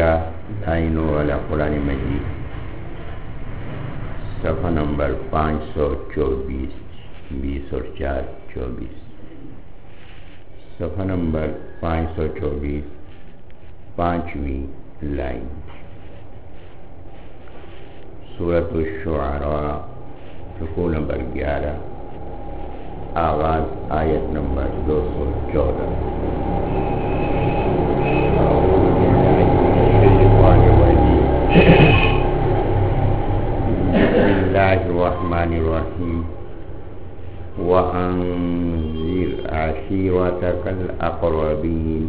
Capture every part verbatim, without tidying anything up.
الحمدللہ دائنو والا قرآن مجید صفحہ نمبر پانچ سو چوبیس بیس اور چار چوبیس صفحہ نمبر پانچ سو چوبیس پانچویں لائن سورۃ الشعراء رکوع نمبر گیارہ آغاز آیت نمبر دو سو چودہ بسم اللہ الرحمن الرحیم وَأَنذِرْ عَشِيرَتَكَ الْأَقْرَبِينَ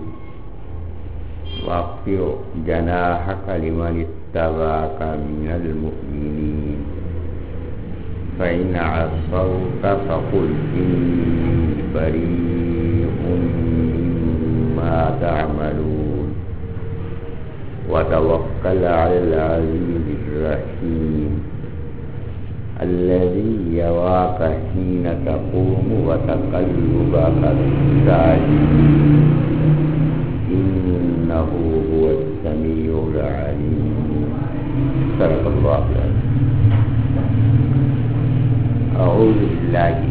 وَاخْفِضْ جَنَاحَكَ لِمَنِ اتَّبَعَكَ مِنَ الْمُؤْمِنِينَ فَإِنْ عَصَوْكَ فَقُلْ إِنِّي بَرِيءٌ مِّمَّا تَعْمَلُونَ وَتَوَكَّلْ عَلَى الْعَزِيزِ الرَّحِيمِ الذي يراك حين تقوم وتقلبك في الساجدين إنه هو السميع العليم صدق الله العظيم. اعوذ باللہ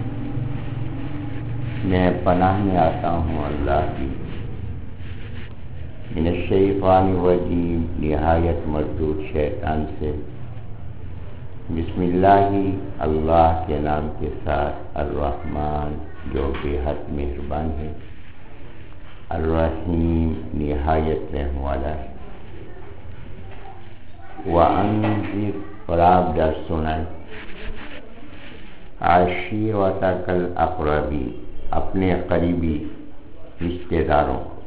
میں پناہ میں آتا ہوں اللہ کی من الشیطان الرجیم نہایت مردود شیطان سے. بسم اللہ اللہ کے نام کے ساتھ الرحمن جو بے حد مہربان ہے، الرحیم نہایت رحم والا ہے. وَأَنذِرْ اور آپ ڈر سنائیں عَشِيرَتَكَ الْأَقْرَبِينَ اپنے قریبی رشتہ داروں کو.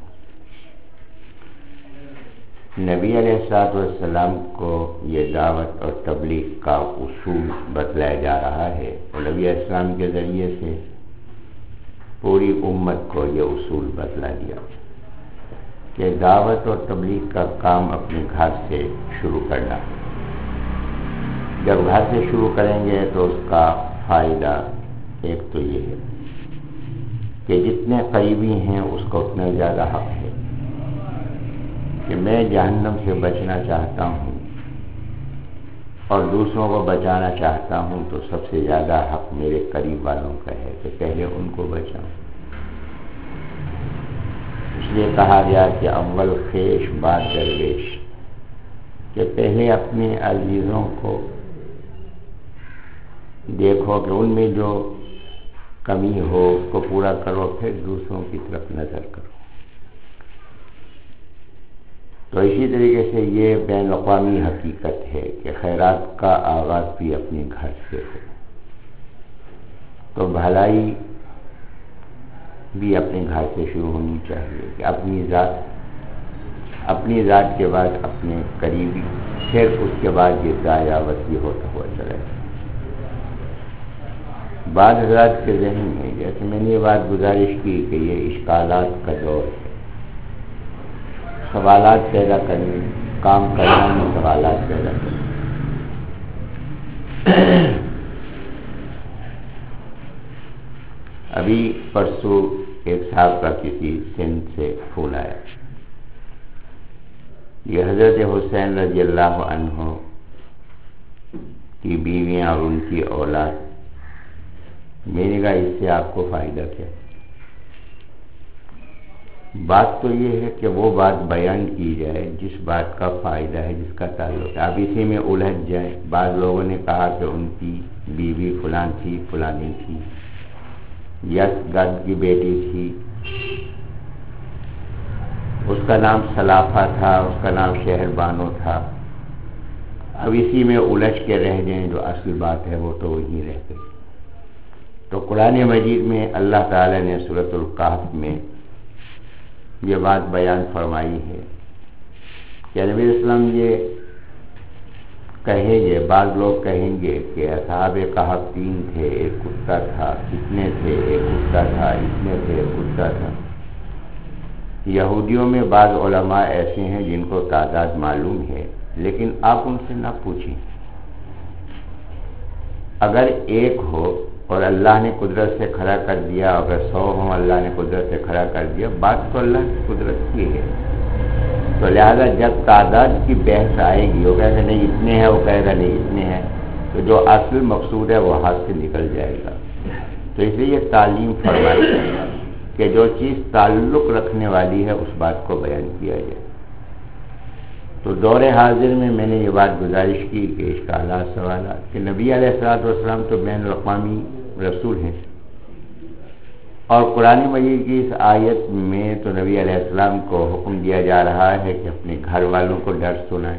نبی علیہ الصلوۃ والسلام کو یہ دعوت اور تبلیغ کا اصول بتلایا جا رہا ہے اور نبی علیہ السلام کے ذریعے سے پوری امت کو یہ اصول بتلا دیا کہ دعوت اور تبلیغ کا کام اپنے گھر سے شروع کرنا ہے. جب گھر سے شروع کریں گے تو اس کا فائدہ ایک تو یہ ہے کہ جتنے قریبی ہیں اس کو اتنا زیادہ حق ہے کہ میں جہنم سے بچنا چاہتا ہوں اور دوسروں کو بچانا چاہتا ہوں تو سب سے زیادہ حق میرے قریب والوں کا ہے کہ پہلے ان کو بچاؤں. اس لیے کہا گیا کہ اول خیش بعد درویش، کہ پہلے اپنے عزیزوں کو دیکھو کہ ان میں جو کمی ہو اس کو پورا کرو، پھر دوسروں کی طرف نظر کرو. تو اسی طریقے سے یہ بین الاقوامی حقیقت ہے کہ خیرات کا آغاز بھی اپنے گھر سے ہو. تو بھلائی بھی اپنے گھر سے شروع ہونی چاہیے کہ اپنی ذات اپنی ذات کے بعد اپنے قریبی، پھر اس کے بعد یہ دائرہ وسیع ہوتا ہوا چلا جائے. بعض حضرات کے ذہن میں جیسے میں نے یہ بات گزارش کی کہ یہ اشکالات کا دور ہے، سوالات پیدا کرنے، کام کرنے میں سوالات پیدا کرنے. ابھی پرسوں ایک صاحب کا کسی سندھ سے فون آیا، یہ حضرت حسین رضی اللہ عنہ کی بیویاں اور ان کی اولاد. میں نے کہا اس سے آپ کو فائدہ کیا؟ بات تو یہ ہے کہ وہ بات بیان کی جائے جس بات کا فائدہ ہے، جس کا تعلق ہے. اب اسی میں الجھ جائیں. بعض لوگوں نے کہا کہ ان کی بیوی فلان تھی، فلانی تھی، یس گد کی بیٹی تھی، اس کا نام سلافہ تھا، اس کا نام شہر بانو تھا. اب اسی میں الجھ کے رہ جائیں، جو اصل بات ہے وہ تو وہی رہ گئی. تو قرآن مجید میں اللہ تعالی نے سورۃ الکہف میں یہ بات بیان فرمائی ہے کہ نبی اسلام یہ کہیں گے، بعض لوگ کہیں گے کہ اصحاب کہف تین تھے، ایک کتا تھا، کتنے تھے، ایک کتا تھا، اتنے تھے، ایک کتا تھا. یہودیوں میں بعض علماء ایسے ہیں جن کو تعداد معلوم ہے، لیکن آپ ان سے نہ پوچھیں. اگر ایک ہو اور اللہ نے قدرت سے کھڑا کر دیا، اگر سو ہوں اللہ نے قدرت سے کھڑا کر دیا، بات تو اللہ کی قدرت کی ہے. تو لہذا جب تعداد کی بحث آئے گی، وہ کہے گا نہیں اتنے ہیں، وہ کہے گا نہیں اتنے ہیں، تو جو اصل مقصود ہے وہ ہاتھ سے نکل جائے گا۔ تو اس لیے یہ تعلیم فرمائی ہے کہ جو چیز تعلق رکھنے والی ہے اس بات کو بیان کیا جائے۔ تو دور حاضر میں میں نے یہ بات گزارش کی کہ اشکالات سوالات کہ نبی علیہ الصلوۃ والسلام تو بین الاقوامی رسول ہیں، اور قرآن مجید کی اس آیت میں تو نبی علیہ السلام کو حکم دیا جا رہا ہے کہ اپنے گھر والوں کو درس سنائیں،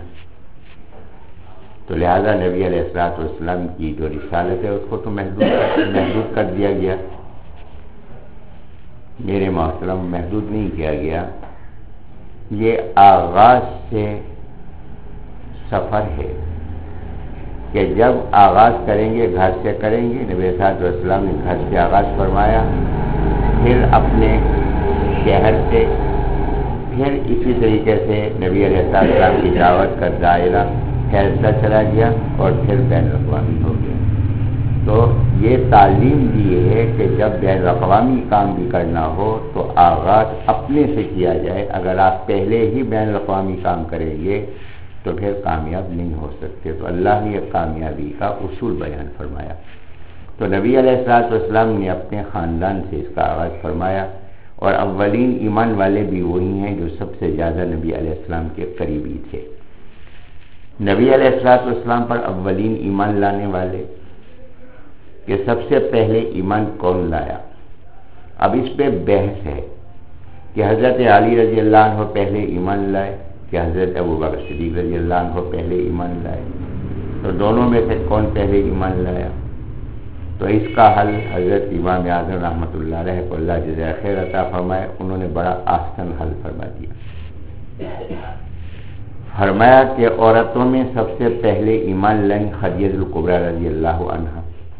تو لہذا نبی علیہ الصلوۃ والسلام کی جو رسالت ہے اس کو تو محدود محدود کر دیا گیا۔ میرے محترم، محدود نہیں کیا گیا، یہ آغاز سے سفر ہے کہ جب آغاز کریں گے گھر سے کریں گے۔ نبی صلی اللہ علیہ وسلم نے گھر سے آغاز فرمایا، پھر اپنے شہر سے، پھر اسی طریقے سے نبی علیہ السلام کی دعوت کا دائرہ پھیلتا چلا گیا اور پھر بین الاقوامی ہو گیا۔ تو یہ تعلیم دی ہے کہ جب بین الاقوامی کام بھی کرنا ہو تو آغاز اپنے سے کیا جائے۔ اگر آپ پہلے ہی بین الاقوامی کام کریں گے تو پھر کامیاب نہیں ہو سکتے۔ تو اللہ نے یہ کامیابی کا اصول بیان فرمایا۔ تو نبی علیہ الصلوۃ والسلام نے اپنے خاندان سے اس کا آغاز فرمایا، اور اولین ایمان والے بھی وہی ہیں جو سب سے زیادہ نبی علیہ السلام کے قریبی تھے۔ نبی علیہ الصلوۃ والسلام پر اولین ایمان لانے والے کہ سب سے پہلے ایمان کون لایا، اب اس پہ بحث ہے کہ حضرت علی رضی اللہ عنہ پہلے ایمان لائے کہ حضرت ابوبکر صدیق رضی اللہ عنہ پہلے ایمان لائے، تو دونوں میں سے کون پہلے ایمان لایا؟ تو اس کا حل حضرت امام اعظم رحمۃ اللہ علیہ کو اللہ جزائے خیر عطا فرمائے، انہوں نے بڑا آسان حل فرما دیا۔ فرمایا کہ عورتوں میں سب سے پہلے ایمان لائیں خدیجہ الکبریٰ رضی اللہ عنہا،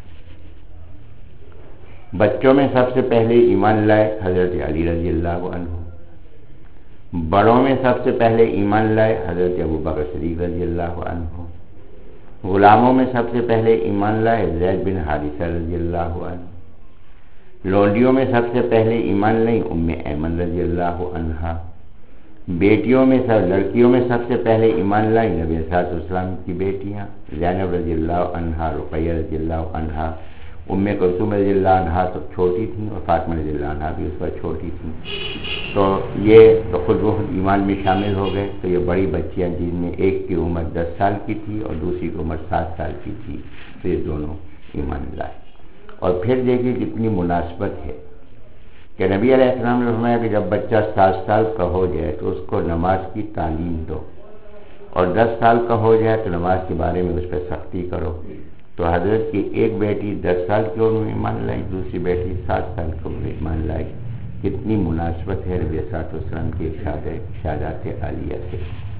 بچوں میں سب سے پہلے ایمان لائے حضرت علی رضی اللہ عنہ، بڑوں میں سب سے پہلے ایمان لائے حضرت ابوبکر صدیق رضی اللہ عنہ، غلاموں میں سب سے پہلے ایمان لائے زید بن حارثہ رضی اللہ عنہ، لونڈیوں میں سب سے پہلے ایمان لائیں ام ایمن رضی اللہ عنہا، بیٹیوں میں سب لڑکیوں میں سب سے پہلے ایمان لائیں نبی صلی اللہ علیہ وسلم کی بیٹیاں زینب رضی اللہ عنہا، رقیہ رضی اللہ عنہا، ام کلثوم رضی اللہ عنہا تو چھوٹی تھیں اور فاطمہ رضی اللہ عنہا بھی اس وقت چھوٹی تھیں، تو یہ تو خود بخود ایمان میں شامل ہو گئے۔ تو یہ بڑی بچیاں جن میں ایک کی عمر دس سال کی تھی اور دوسری کی عمر سات سال کی تھی، تو یہ دونوں ایمان لائے۔ اور پھر دیکھیے کتنی مناسبت ہے کہ نبی علیہ السلام نے فرمایا کہ جب بچہ سات سال کا ہو جائے تو اس کو نماز کی تعلیم دو، اور دس سال کا ہو جائے تو نماز کے بارے میں اس پہ سختی کرو۔ تو حضرت کی ایک بیٹی دس سال کی عمر میں ایمان لائی، دوسری بیٹی سات سال کی عمر میں ایمان لائی۔ کتنی مناسبت ہے نبی صلی اللہ علیہ وسلم کی ارشادات عالیہ سے۔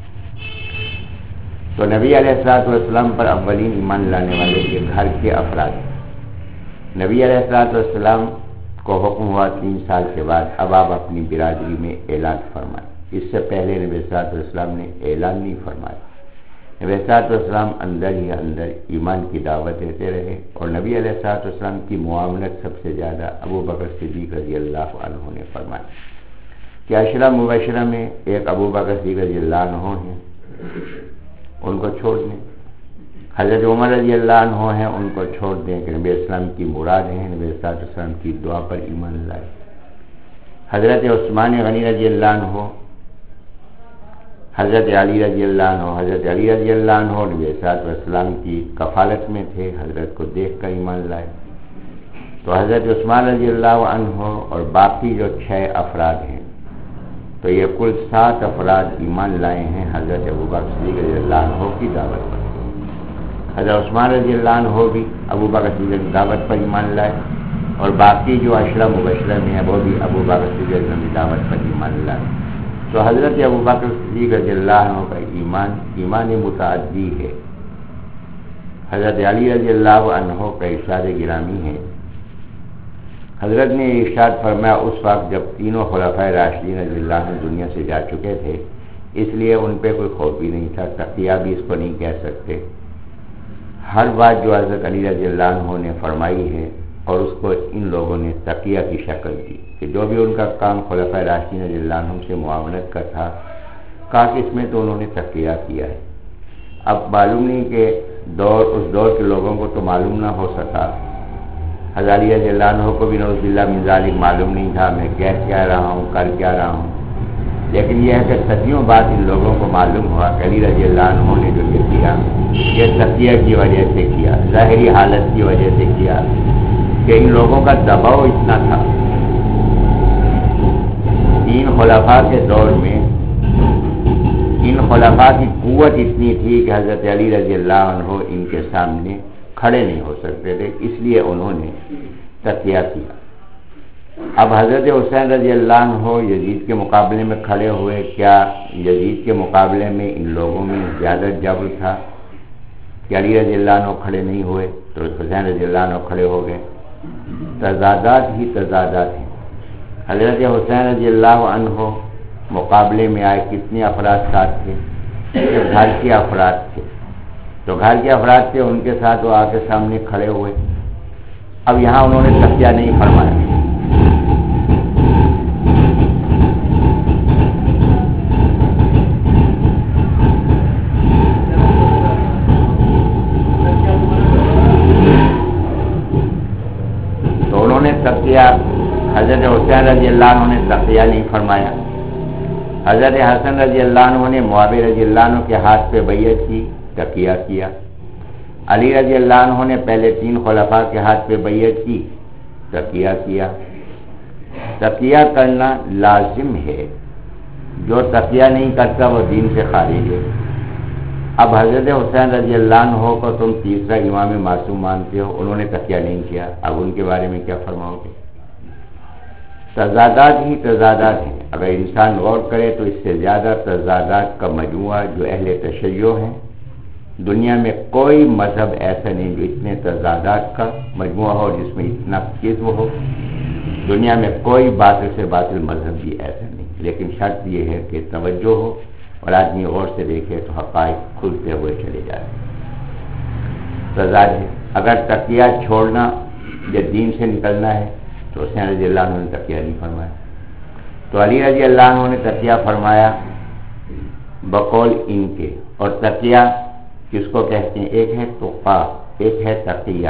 تو نبی علیہ الصلوۃ والسلام پر اولین ایمان لانے والے کے گھر کے افراد، نبی علیہ الصلوۃ والسلام کو حکم ہوا تین سال کے بعد اب آپ اپنی برادری میں اعلان فرمائیں۔ اس سے پہلے نبی صلی اللہ علیہ وسلم نے اعلان نہیں فرمایا، نبی صلی اللہ علیہ وسلم اندر ہی اندر ایمان کی دعوت دیتے رہے، اور نبی علیہ الصلوۃ والسلام کی معاونت سب سے زیادہ ابوبکر صدیق رضی اللہ عنہ نے فرمائی کہ عشرہ مبشرہ میں ایک ابوبکر صدیق رضی اللہ عنہ ہیں، ان کو چھوڑ دیں، حضرت عمر رضی اللہ عنہ ہیں، ان کو چھوڑ دیں کہ نبی اسلام کی مراد ہیں، نبی صلی اللہ علیہ وسلم کی دعا پر ایمان لائے، حضرت عثمان غنی رضی اللہ عنہ، حضرت علی رضی اللہ عنہ، حضرت علی رضی اللہ عنہ نبی صلی اللہ علیہ وسلم کی کفالت میں تھے، حضرت کو دیکھ کر ایمان لائے۔ تو حضرت عثمان رضی اللہ عنہ اور باقی جو چھ افراد ہیں، تو یہ کل سات افراد ایمان لائے ہیں حضرت ابوبکر صدیق رضی اللہ عنہ کی دعوت پر۔ حضرت عثمان رضی اللہ عنہ بھی ابوبکر صدیق کی دعوت پر ایمان لائے، اور باقی جو عشرہ مبشرہ میں ہیں وہ بھی ابوبکر صدیق کی دعوت پر ایمان لائے۔ تو حضرت ابوبکر صدیق رضی اللہ عنہ کا ایمان ایمان متعدی ہے۔ حضرت علی رضی اللہ عنہ کا ارشاد گرامی ہے، حضرت نے ارشاد فرمایا اس وقت جب تینوں خلفائے راشدین رضی اللہ عنہ دنیا سے جا چکے تھے، اس لیے ان پہ کوئی خوف بھی نہیں تھا، تقیہ بھی اس کو نہیں کہہ سکتے۔ ہر بات جو حضرت علی رضی اللہ عنہ نے فرمائی ہے اور اس کو ان لوگوں نے تقیہ کی شکل دی کہ جو بھی ان کا کام خلفائے راشدین رضی اللہ عنہ سے معاونت کا تھا، کہا کہ اس میں تو انہوں نے تقیہ کیا ہے. اب معلوم نہیں کہ دور اس دور کے لوگوں کو تو معلوم نہ ہو سکا، حضرت علی رضی اللہ عنہ کو بھی نعوذ باللہ من ذالک معلوم نہیں تھا میں کہہ کیا رہا ہوں، کر کیا رہا ہوں. لیکن یہ ہے کہ صدیوں بعد ان لوگوں کو معلوم ہوا کہ علی رضی اللہ عنہ نے جو یہ کیا یہ تقیہ کی وجہ سے کیا، ظاہری حالت کی وجہ سے کیا، کہ ان لوگوں کا دباؤ اتنا تھا. تین خلفاء کے دور میں ان خلفاء کی قوت اتنی تھی کہ حضرت علی رضی اللہ عنہ ان کے سامنے کھڑے نہیں ہو سکتے تھے، اس لیے انہوں نے تقیہ کیا. اب حضرت حسین رضی اللہ عنہ یزید کے مقابلے میں کھڑے ہوئے، کیا یزید کے مقابلے میں ان لوگوں میں زیادہ جبر تھا کہ علی رضی اللہ عنہ کھڑے نہیں ہوئے تو حسین رضی اللہ عنہ کھڑے ہو گئے؟ تضادات ہی تضادات ہیں. حضرت حسین رضی اللہ عنہ مقابلے میں آئے، کتنے افراد ساتھ تھے؟ صرف گھر کے افراد تھے. تو گھر کے افراد تھے، ان کے ساتھ وہ آ کے سامنے کھڑے ہوئے. اب یہاں انہوں نے تقیہ نہیں فرمایا. تو انہوں نے تقیہ حضرت حسین رضی اللہ عنہ نے تقیہ نہیں فرمایا. حضرت حسن رضی اللہ عنہ نے معاویہ رضی اللہ عنہ کے ہاتھ پہ بیعت کی، تقیہ کیا. علی رضی اللہ عنہ نے پہلے تین خلفاء کے ہاتھ پہ بیعت کی، تقیہ کیا. تقیہ کرنا لازم ہے، جو تقیہ نہیں کرتا وہ دین سے خارج ہے. اب حضرت حسین رضی اللہ عنہ کو تم تیسرا امام معصوم مانتے ہو، انہوں نے تقیہ نہیں کیا، اب ان کے بارے میں کیا فرماؤ گے؟ تضادات ہی تضادات ہیں. اگر انسان غور کرے تو اس سے زیادہ تضادات کا مجموعہ جو اہل تشیع ہیں، دنیا میں کوئی مذہب ایسا نہیں جو اتنے تضادات کا مجموعہ ہو، جس میں اتنا کذب ہو. دنیا میں کوئی باطل سے باطل مذہب بھی ایسا نہیں. لیکن شرط یہ ہے کہ توجہ ہو اور آدمی غور سے دیکھے تو حقائق کھلتے ہوئے چلے جاتے ہیں. تضاد ہے. اگر تقیہ چھوڑنا یا دین سے نکلنا ہے تو حسین رضی اللہ عنہ نے تقیہ نہیں فرمایا. تو علی رضی اللہ عنہ نے تقیہ فرمایا بقول ان کے. اور تقیہ کس کو کہتے ہیں؟ ایک ہے تقا، ایک ہے تقیہ.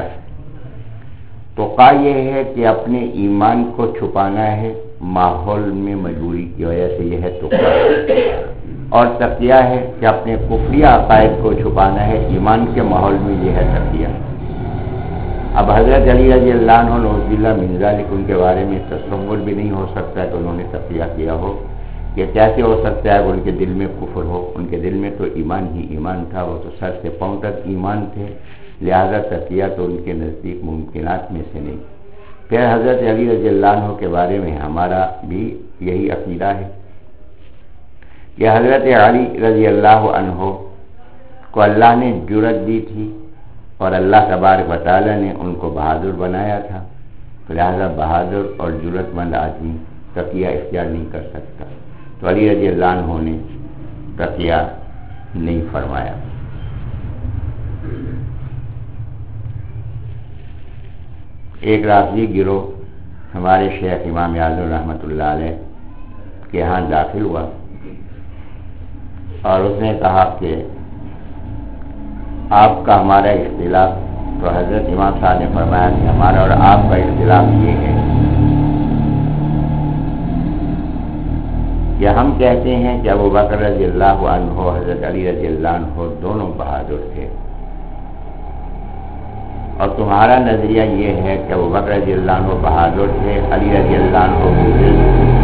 تقا یہ ہے کہ اپنے ایمان کو چھپانا ہے ماحول میں مجبوری کی وجہ سے، یہ ہے تقا. اور تقیہ ہے کہ اپنے کفری عقائد کو چھپانا ہے ایمان کے ماحول میں، یہ ہے تقیہ. اب حضرت علی رضی اللہ عنہ نعوذ باللہ من ذالک ان کے بارے میں تصور بھی نہیں ہو سکتا کہ انہوں نے تقیہ کیا ہو. یہ کیسے ہو سکتا ہے کہ ان کے دل میں کفر ہو؟ ان کے دل میں تو ایمان ہی ایمان تھا، وہ تو سر سے پاؤں تک ایمان تھے، لہذا تقیہ تو ان کے نزدیک ممکنات میں سے نہیں. پھر حضرت علی رضی اللہ عنہ کے بارے میں ہمارا بھی یہی عقیدہ ہے کہ حضرت علی رضی اللہ عنہ کو اللہ نے جرأت دی تھی اور اللہ تبارک و تعالی نے ان کو بہادر بنایا تھا. لہذا بہادر اور جرأت مند آدمی تقیہ اختیار نہیں کر سکتا. تو علی رضی اللہ عنہ نے تقیہ نہیں فرمایا. ایک رافضی گروہ ہمارے شیخ امام اعظم رحمۃ اللہ علیہ کے ہاں داخل ہوا اور اس نے کہا کہ آپ کا ہمارا اختلاف، تو حضرت امام صاحب نے فرمایا کہ ہمارا اور آپ کا اختلاف یہ ہے کہ ہم کہتے ہیں کہ ابو بکر رضی اللہ عنہ، حضرت علی رضی اللہ عنہ دونوں بہادر تھے، اور تمہارا نظریہ یہ ہے کہ ابو بکر رضی اللہ عنہ بہادر تھے، علی رضی اللہ عنہ بزدل.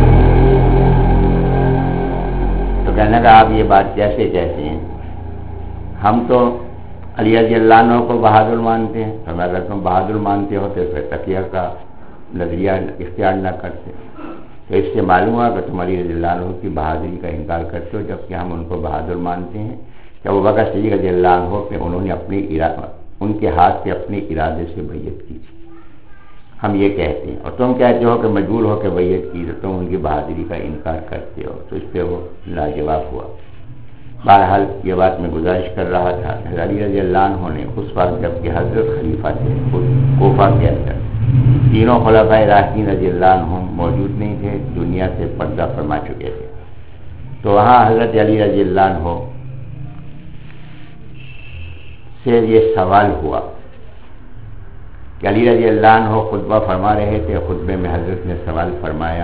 تو کہنے کا آپ یہ بات کیسے کہتے ہیں؟ ہم تو علی رضی اللہ عنہ کو بہادر مانتے ہیں. تو اگر تم بہادر مانتے ہو تو پھر تقیہ کا نظریہ اختیار نہ کرتے. تو اس سے معلوم ہوا کہ تم علی رضی اللہ عنہ کی بہادری کا انکار کرتے ہو، جبکہ ہم ان کو بہادر مانتے ہیں کہ ابو بکر صدیق رضی اللہ عنہ پہ انہوں نے اپنی ارادہ ان کے ہاتھ پہ اپنے ارادے سے بیعت کی تھی. ہم یہ کہتے ہیں اور تم کہتے ہو کہ مجبور ہو کے بیعت کی، تو تم ان کی بہادری کا انکار کرتے ہو. تو اس پہ وہ لاجواب ہوا. بہرحال یہ بات میں گزارش کر رہا تھا کہ علی رضی اللہ عنہ نے اس وقت جب کہ حضرت خلیفہ تھے کوفہ کے اندر، تینوں خلفائے راشدین رضی اللہ عنہ موجود نہیں تھے، دنیا سے پردہ فرما چکے تھے. تو وہاں حضرت علی رضی اللہ عنہ سے یہ سوال ہوا کہ علی رضی اللہ عنہ خطبہ فرما رہے تھے، خطبے میں حضرت نے سوال فرمایا،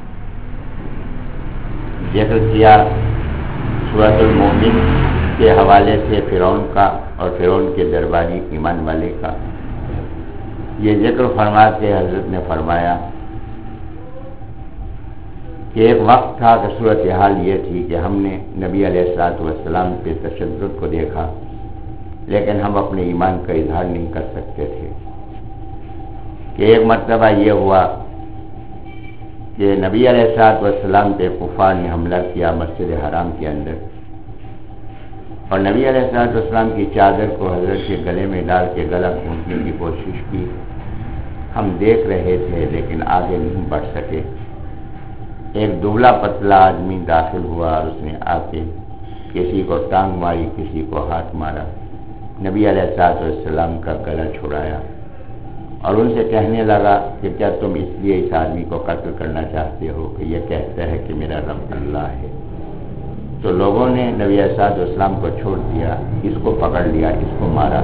ذکر کیا سورۃ المومن کے حوالے سے فرعون کا اور فرعون کے درباری ایمان والے کا۔ یہ ذکر فرما کے حضرت نے فرمایا کہ ایک وقت تھا کہ صورتحال یہ تھی کہ ہم نے نبی علیہ الصلوۃ والسلام پہ تشدد کو دیکھا، لیکن ہم اپنے ایمان کا اظہار نہیں کر سکتے تھے۔ کہ ایک مرتبہ یہ ہوا کہ نبی علیہ الصلوۃ والسلام پہ کفار نے حملہ کیا مسجد حرام کے اندر، اور نبی علیہ الصلوۃ والسلام کی چادر کو حضرت کے گلے میں ڈال کے گلا گھونٹنے کی کوشش کی۔ ہم دیکھ رہے تھے لیکن آگے نہیں بڑھ سکے۔ ایک دبلا پتلا آدمی داخل ہوا اور اس نے آ کے کسی کو ٹانگ ماری، کسی کو ہاتھ مارا، نبی علیہ الصلوۃ والسلام کا گلا چھڑایا اور ان سے کہنے لگا کہ کیا تم اس لیے اس آدمی کو قتل کرنا چاہتے ہو کہ یہ کہتا ہے کہ میرا رب اللہ ہے؟ تو لوگوں نے نبی علیہ الصلوۃ والسلام کو چھوڑ دیا، اس کو پکڑ لیا، اس کو مارا،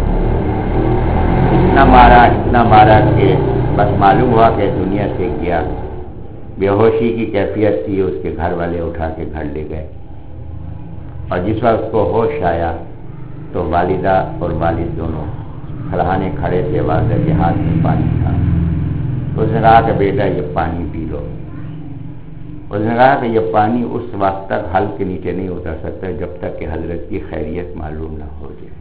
اتنا مارا اتنا مارا کہ بس معلوم ہوا کہ دنیا سے گیا۔ بے ہوشی کی کیفیت تھی، اس کے گھر والے اٹھا کے گھر لے گئے، اور جس وقت اس کو ہوش آیا تو والدہ اور والد دونوں کھڑانے کھڑے تھے، والدہ کے ہاتھ میں پانی تھا۔ اس نے کہا کہ بیٹا یہ پانی پی لو۔ اس نے کہا کہ یہ پانی اس وقت تک حل کے نیچے نہیں اتر سکتا جب تک کہ حضرت کی خیریت معلوم نہ ہو جائے۔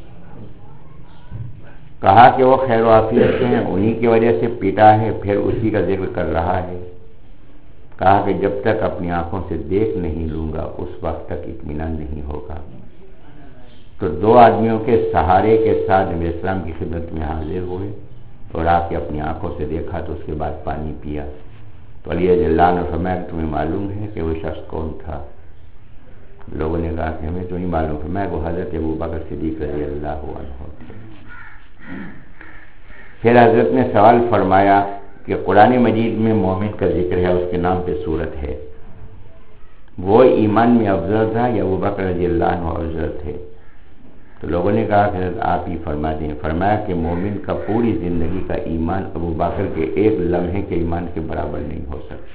کہا کہ وہ خیر و عافیت سے ہیں، انہی کی وجہ سے پیٹا ہے، پھر اسی کا ذکر کر رہا ہے۔ کہا کہ جب تک اپنی آنکھوں سے دیکھ نہیں لوں گا اس وقت تک اطمینان نہیں ہوگا۔ تو دو آدمیوں کے سہارے کے ساتھ نبی اسلام کی خدمت میں حاضر ہوئے اور آ کے اپنی آنکھوں سے دیکھا تو اس کے بعد پانی پیا۔ تو علی رضی اللہ عنہ فرمایا کہ تمہیں معلوم ہے کہ وہ شخص کون تھا؟ لوگوں نے کہا کہ ہمیں تو نہیں معلوم۔ فرمایا وہ حضرت ابوبکر صدیق رضی اللہ عنہ تھے۔ پھر حضرت نے سوال فرمایا کہ قرآن مجید میں مومن کا ذکر ہے، اس کے نام پہ صورت ہے، وہ ایمان میں افضل تھا یا ابوبکر رضی اللہ عنہ افضل تھے؟ تو لوگوں نے کہا کہ آپ ہی فرما دیں۔ فرمایا کہ مومن کا پوری زندگی کا ایمان ابوبکر کے ایک لمحے کے ایمان کے برابر نہیں ہو سکتا۔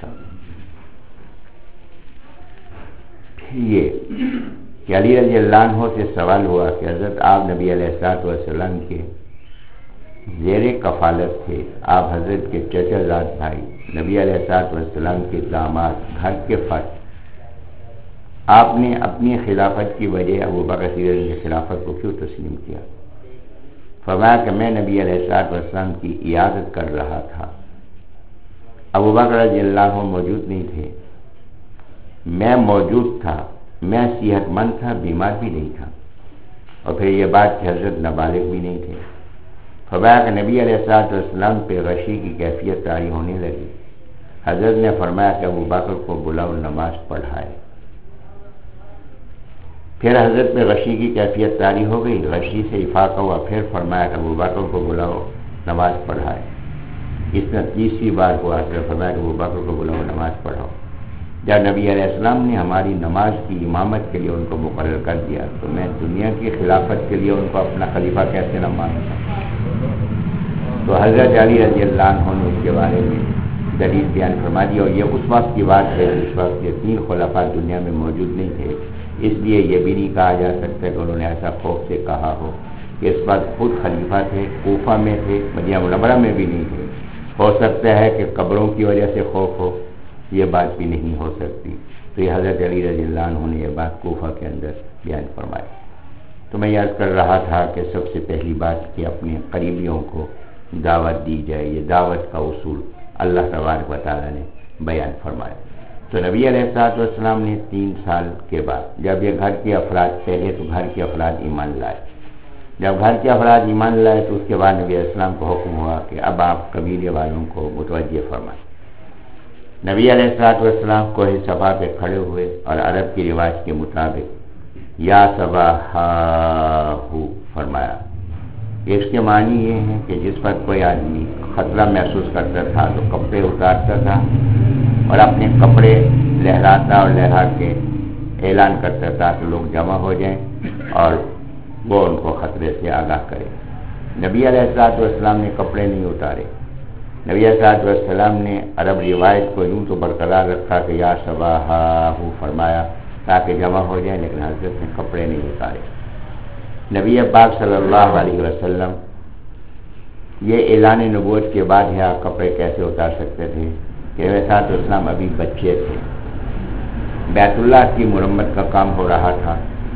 پھر یہ کہ علی رضی اللہ عنہ سے سوال ہوا کہ حضرت آپ نبی علیہ الصلوۃ والسلام کے زیر کفالت تھے، آپ حضرت کے چچا زاد بھائی، نبی علیہ الصلوۃ والسلام کے داماد، گھر کے فرد، آپ نے اپنی خلافت کی وجہ ابوبکر صدیق کی خلافت کو کیوں تسلیم کیا؟ فرمایا کہ میں نبی علیہ الصلوۃ والسلام کی عیادت کر رہا تھا، ابوبکر رضی اللہ عنہ موجود نہیں تھے، میں موجود تھا، میں صحت مند تھا، بیمار بھی نہیں تھا، اور پھر یہ بات کہ حضرت نابالغ بھی نہیں تھے۔ فرمایا کہ نبی علیہ الصلوۃ والسلام پہ غشی کی کیفیت طاری ہونے لگی۔ حضرت نے فرمایا کہ ابوبکر کو بلاؤ نماز پڑھائے۔ پھر حضرت میں غشی کی کیفیت طاری ہو گئی، غشی سے افاقہ ہوا، پھر فرمایا کہ ابوبکر کو بلاؤ نماز پڑھائے۔ اس میں تیسری بار ہوا، پھر فرمایا کہ ابوبکر کو بلاؤ نماز پڑھاؤ۔ جب نبی علیہ السلام نے ہماری نماز کی امامت کے لیے ان کو مقرر کر دیا تو میں دنیا کی خلافت کے لیے ان کو اپنا خلیفہ کیسے نہ مانتا؟ تو حضرت علی رضی اللہ عنہ نے اس کے بارے میں دلیل بیان فرما دی، اور یہ اس وقت کی بات ہے جس وقت یہ تین خلفاء دنیا میں موجود نہیں تھے، اس لیے یہ بھی نہیں کہا جا سکتا کہ انہوں نے ایسا خوف سے کہا ہو کہ اس وقت خود خلیفہ تھے، کوفہ میں تھے، مدینہ منورہ میں بھی نہیں تھے۔ ہو سکتا ہے کہ قبروں کی وجہ سے خوف ہو، یہ بات بھی نہیں ہو سکتی۔ تو یہ حضرت علی رضی اللہ عنہ نے یہ بات کوفہ کے اندر بیان فرمائی۔ تو میں یاد کر رہا تھا کہ سب سے پہلی بات کہ اپنے قریبیوں کو دعوت دی جائے، یہ دعوت کا اصول اللہ تبارک و تعالیٰ نے بیان فرمایا۔ تو نبی علیہ الصلوۃ والسلام نے تین سال کے بعد جب یہ گھر کے افراد، پہلے تو گھر کے افراد ایمان لائے، جب گھر کے افراد ایمان لائے تو اس کے بعد نبی علیہ السلام کو حکم ہوا کہ اب آپ قبیلے والوں کو متوجہ فرمائیں۔ نبی علیہ الصلوۃ والسلام کوہ صفا پہ کھڑے ہوئے اور عرب کی رواج کے مطابق یا صباحو فرمایا۔ اس کے معنی یہ ہے کہ جس پر کوئی آدمی خطرہ محسوس کرتا تھا تو کپڑے اتارتا تھا اور اپنے کپڑے لہراتا اور لہرا کے اعلان کرتا تھا کہ لوگ جمع ہو جائیں اور وہ ان کو خطرے سے آگاہ کرے۔ نبی علیہ الصلوۃ والسلام نے کپڑے نہیں اتارے۔ نبی علیہ الصلوۃ والسلام نے عرب روایت کو یوں تو برقرار رکھا کہ یا صباحا فرمایا تاکہ جمع ہو جائیں، لیکن حضرت نے کپڑے نہیں اتارے۔ نبی پاک صلی اللہ علیہ وسلم یہ اعلان نبوت کے بعد ہے، آپ کپڑے کیسے اتار سکتے تھے کہ نبی صلی اللہ علیہ وسلم ابھی بچے تھے، بیت اللہ کی مرمت کا کام ہو رہا تھا،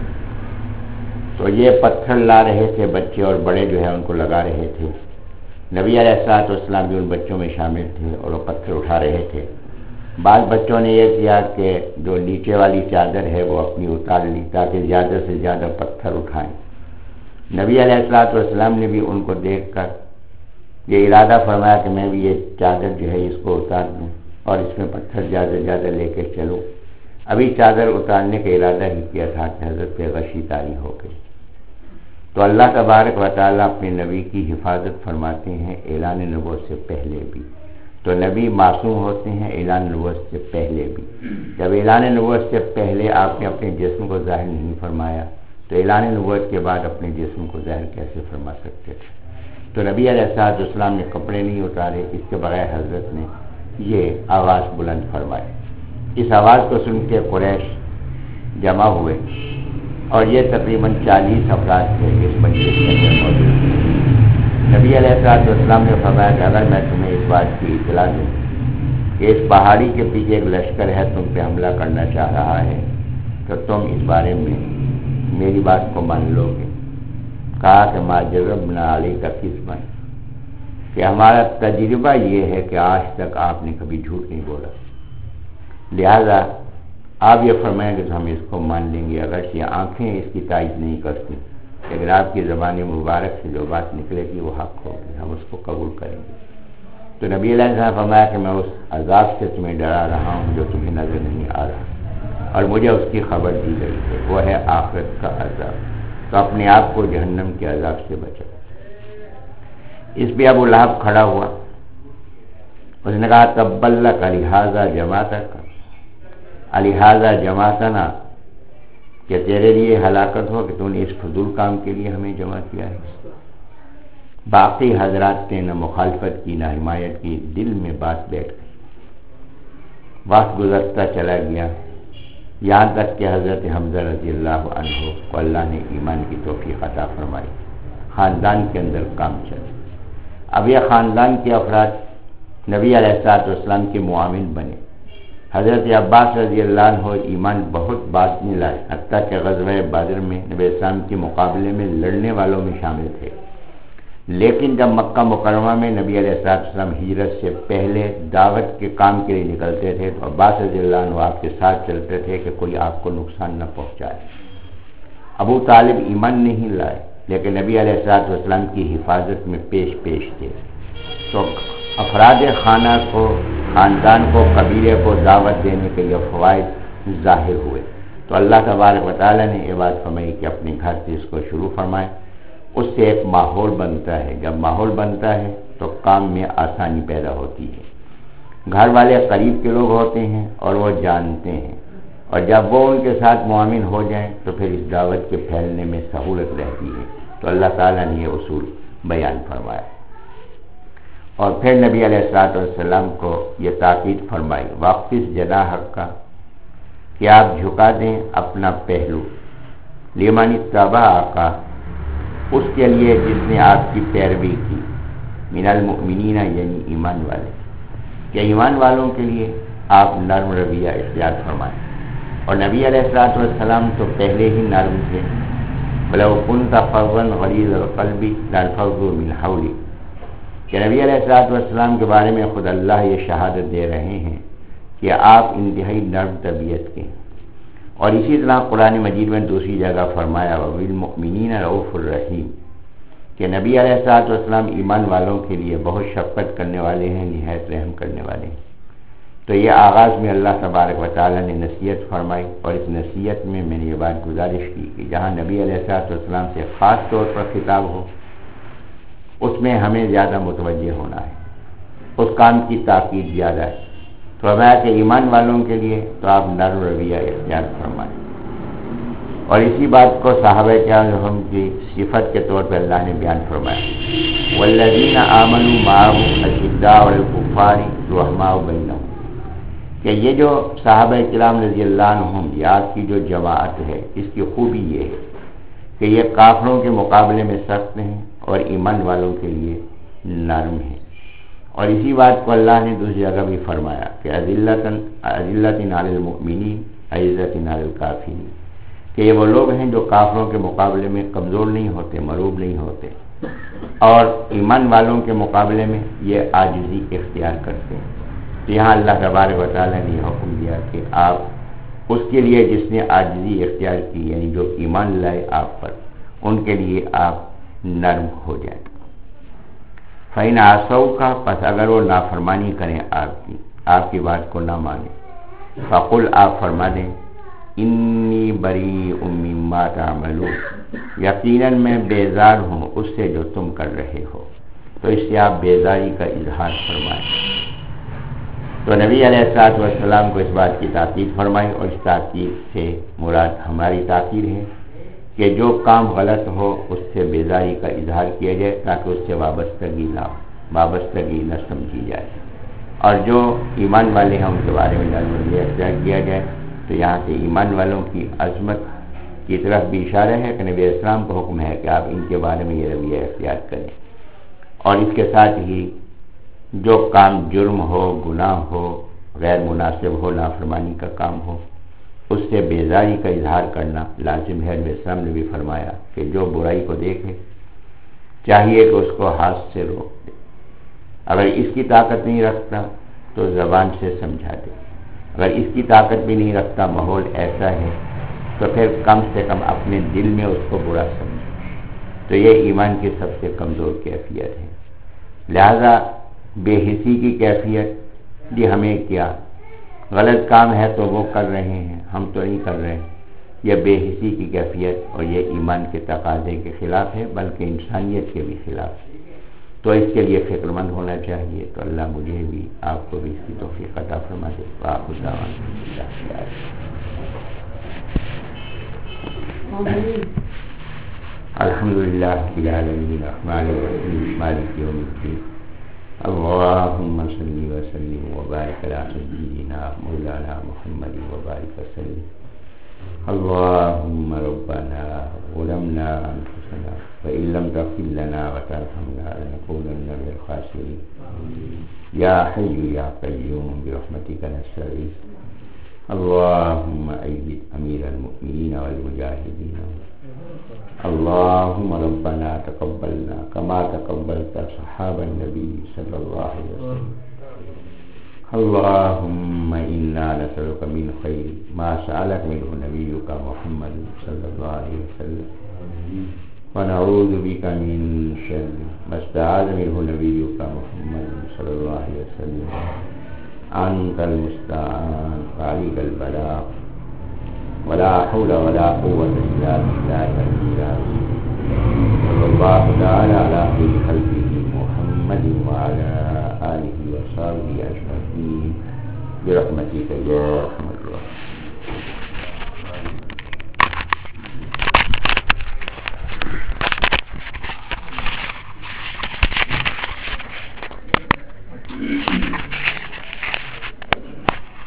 تو یہ پتھر لا رہے تھے بچے اور بڑے جو ہے ان کو لگا رہے تھے۔ نبی علیہ الصلوۃ والسلام بھی ان بچوں میں شامل تھے اور وہ پتھر اٹھا رہے تھے۔ بعض بچوں نے یہ کیا کہ جو نیچے والی چادر ہے وہ اپنی اتار لی تاکہ زیادہ سے زیادہ پتھر اٹھائیں۔ نبی علیہ الصلوۃ والسلام نے بھی ان کو دیکھ کر یہ ارادہ فرمایا کہ میں بھی یہ چادر جو ہے اس کو اتار دوں اور اس میں پتھر زیادہ سے زیادہ لے کے چلوں۔ ابھی چادر اتارنے کا ارادہ ہی کیا تھا کہ حضرت پہ غشی طاری ہو گئی۔ تو اللہ تبارک و تعالیٰ اپنے نبی کی حفاظت فرماتے ہیں اعلان نبوت سے پہلے بھی۔ تو نبی معصوم ہوتے ہیں اعلان نبوت سے پہلے بھی۔ جب اعلان نبوت سے پہلے آپ نے اپنے جسم کو ظاہر نہیں فرمایا تو اعلان نبوت کے بعد اپنے جسم کو ظاہر کیسے فرما سکتے تھے؟ تو نبی علیہ الصلوۃ والسلام نے کپڑے نہیں اتارے، اس کے بغیر حضرت نے یہ آواز بلند فرمائی۔ اس آواز کو سن کے قریش جمع ہوئے اور یہ تقریباً چالیس افراد تھے اس مجلس کے اندر موجود تھے۔ نبی علیہ الصلوۃ والسلام نے فرمایا کہ اگر میں تمہیں اس بات کی اطلاع دوں کہ اس پہاڑی کے پیچھے ایک لشکر ہے تم پہ حملہ کرنا چاہ رہا ہے تو تم اس بارے میں میری بات کو مان لو گے؟ کہا کہ ما جربنا علیک کذبا، کہ ہمارا تجربہ یہ ہے کہ آج تک آپ نے کبھی جھوٹ نہیں بولا، لہذا آپ یہ فرمائیں کہ ہم اس کو مان لیں گے، اگرچہ یہ آنکھیں اس کی تائید نہیں کرتی، لیکن آپ کی زبان مبارک سے جو بات نکلے گی وہ حق ہوگی، ہم اس کو قبول کریں گے۔ تو نبی علیہ السلام نے فرمایا کہ میں اس عذاب سے تمہیں ڈرا رہا ہوں جو تمہیں نظر نہیں آ رہا، اور مجھے اس کی خبر دی گئی ہے، وہ ہے آخرت کا عذاب، تو اپنے آپ کو جہنم کے عذاب سے بچاؤ۔ اس پہ ابو لہب کھڑا ہوا، اس نے کہا تبا لک لہذا جماعتک، لہذا جماعتنا، کہ تیرے لیے ہلاکت ہو کہ تو نے اس فضول کام کے لیے ہمیں جمع کیا ہے۔ باقی حضرات نے نہ مخالفت کی نہ حمایت کی، دل میں بات بیٹھ گئی۔ وقت گزرتا چلا گیا یہاں تک کہ حضرت حمزہ رضی اللہ عنہ کو اللہ نے ایمان کی توفیق عطا فرمائی، خاندان کے اندر کام چلا۔ اب یہ خاندان کے افراد نبی علیہ الصلوۃ والسلام کے معاون بنے۔ حضرت عباس رضی اللہ عنہ ایمان بہت بعد میں لائے، حتیٰ کہ غزوہ بدر میں نبی اسلام کے مقابلے میں لڑنے والوں میں شامل تھے، لیکن جب مکہ مکرمہ میں نبی علیہ الصلوۃ والسلام ہجرت سے پہلے دعوت کے کام کے لیے نکلتے تھے تو عباس رضی اللہ عنہ آپ کے ساتھ چلتے تھے کہ کوئی آپ کو نقصان نہ پہنچائے۔ ابو طالب ایمان نہیں لائے لیکن نبی علیہ الصلوۃ والسلام کی حفاظت میں پیش پیش تھے۔ تو افراد خانہ کو، خاندان کو، قبیلے کو دعوت دینے کے یہ فوائد ظاہر ہوئے۔ تو اللہ تبارک و تعالیٰ نے یہ بات فرمائی کہ اپنے گھر سے اس کو شروع فرمائے، اس سے ایک ماحول بنتا ہے، جب ماحول بنتا ہے تو کام میں آسانی پیدا ہوتی ہے۔ گھر والے قریب کے لوگ ہوتے ہیں اور وہ جانتے ہیں، اور جب وہ ان کے ساتھ معاون ہو جائیں تو پھر اس دعوت کے پھیلنے میں سہولت رہتی ہے۔ تو اللہ تعالیٰ نے یہ اصول بیان فرمایا، اور پھر نبی علیہ الصلوۃ والسلام کو یہ تاکید فرمائی واپس جناحک کا، کہ آپ جھکا دیں اپنا پہلو، لمن اتبعک، اس کے لیے جس نے آپ کی پیروی کی، من المؤمنین یعنی ایمان والے، کہ ایمان والوں کے لیے آپ نرم رویہ اختیار فرمائیں۔ اور نبی علیہ الصلوۃ والسلام تو پہلے ہی نرم تھے، وَلَوْ كُنْتَ فَظًّا غَلِيظَ الْقَلْبِ لَانفَضُّوا مِنْ حَوْلِكَ، کہ نبی علیہ الصلوۃ والسلام کے بارے میں خود اللہ یہ شہادت دے رہے ہیں کہ آپ انتہائی نرم طبیعت کے ہیں۔ اور اسی طرح قرآن مجید میں دوسری جگہ فرمایا وَبِالْمُؤْمِنِينَ رَءُوفٌ رَحِيمٌ، کہ نبی علیہ الصلوۃ والسلام ایمان والوں کے لیے بہت شفقت کرنے والے ہیں، نہایت رحم کرنے والے ہیں۔ تو یہ آغاز میں اللہ تبارک و تعالیٰ نے نصیحت فرمائی، اور اس نصیحت میں میں نے یہ بات گزارش کی کہ جہاں نبی علیہ الصلوۃ والسلام سے خاص طور پر خطاب ہو اس میں ہمیں زیادہ متوجہ ہونا ہے، اس کام کی تاکید زیادہ ہے۔ فرمایا کہ ایمان والوں کے لیے تو آپ نرم رویہ اختیار فرمائیں. اور اسی بات کو صحابہ کرام کی صفت کے طور پر اللہ نے بیان فرمایا والذین آمنوا معه اشداء علی الکفار رحماء بینہم، کہ یہ جو صحابہ کرام رضی اللہ عنہم یا کی جو جماعت ہے، اس کی خوبی یہ ہے کہ یہ کافروں کے مقابلے میں سخت ہیں اور ایمان والوں کے لیے نرم ہیں. اور اسی بات کو اللہ نے دوسری جگہ بھی فرمایا کہ اذلۃ اذلۃ علی المؤمنین عزۃ علی الکافرین، کہ یہ وہ لوگ ہیں جو کافروں کے مقابلے میں کمزور نہیں ہوتے، مغلوب نہیں ہوتے، اور ایمان والوں کے مقابلے میں یہ عاجزی اختیار کرتے ہیں. تو یہاں اللہ تبارک و تعالیٰ نے یہ حکم دیا کہ آپ اس کے لیے جس نے عاجزی اختیار کی، یعنی جو ایمان لائے آپ پر، ان کے لیے آپ نرم ہو جائیں. فَإِنْ عَصَوْكَ، پس اگر وہ نافرمانی کریں آپ کی، آپ کی بات کو نہ مانیں، فَقُلْ، آپ فرما دیں، انی بریء مما تعملون، یقیناً میں بیزار ہوں اس سے جو تم کر رہے ہو. تو اس سے آپ بیزاری کا اظہار فرمائیں. تو نبی علیہ الصلوۃ والسلام کو اس بات کی تاکید فرمائی، اور اس تاکید سے مراد ہماری تاکید ہے کہ جو کام غلط ہو اس سے بیزاری کا اظہار کیا جائے تاکہ اس سے وابستگی نہ وابستگی نہ سمجھی جائے. اور جو ایمان والے ہیں ان کے بارے میں نرم رویہ اختیار کیا جائے. تو یہاں سے ایمان والوں کی عظمت کی طرف بھی اشارہ ہے کہ نبی اسلام کو حکم ہے کہ آپ ان کے بارے میں یہ رویہ اختیار کریں. اور اس کے ساتھ ہی جو کام جرم ہو، گناہ ہو، غیر مناسب ہو، نافرمانی کا کام ہو، اس سے بیزاری کا اظہار کرنا لازم ہے. نبی اسلام نے بھی فرمایا کہ جو برائی کو دیکھے چاہیے کہ اس کو ہاتھ سے روک دے. اگر اس کی طاقت نہیں رکھتا تو زبان سے سمجھا دے. اگر اس کی طاقت بھی نہیں رکھتا، ماحول ایسا ہے، تو پھر کم سے کم اپنے دل میں اس کو برا سمجھے. تو یہ ایمان کی سب سے کمزور کیفیت ہے. لہذا بے حسی کی کیفیت جی ہمیں کیا، غلط کام ہے تو وہ کر رہے ہیں، ہم تو نہیں کر رہے ہیں، یہ بے حسی کی کیفیت اور یہ ایمان کے تقاضے کے خلاف ہے، بلکہ انسانیت کے بھی خلاف ہے. تو اس کے لیے فکر مند ہونا چاہیے. تو اللہ مجھے بھی آپ کو بھی اس کی توفیق عطا فرما دے. الحمد للہ رب العالمین الرحمن الرحیم مالک یوم الدین. اللهم صل وسلم وبارك على سيدنا مولانا محمد وبارك وسلم. اللهم ربنا ظلمنا أنفسنا وإن لم تغفر لنا وترحمنا لنكونن من الخاسرين. يا حي يا قيوم برحمتك نستغيث. اللهم أيد أمير المؤمنين والمجاهدين. اللهم ربنا تقبلنا كما تقبلت صحاب النبي صلى الله عليه وسلم. اللهم إنا نسألك من خير ما سألك منه نبيك محمد صلى الله عليه وسلم، ونعوذ بك من شر ما استعاذ منه نبيك محمد صلى الله عليه وسلم. أنت المستعان وعليك البلاغ، ولا حول ولا قوة إلا بالله العلي العظيم. صلى الله تعالى على خير خلقه محمد وعلى آله وصحبه أجمعين برحمتك يا أرحم الراحمين.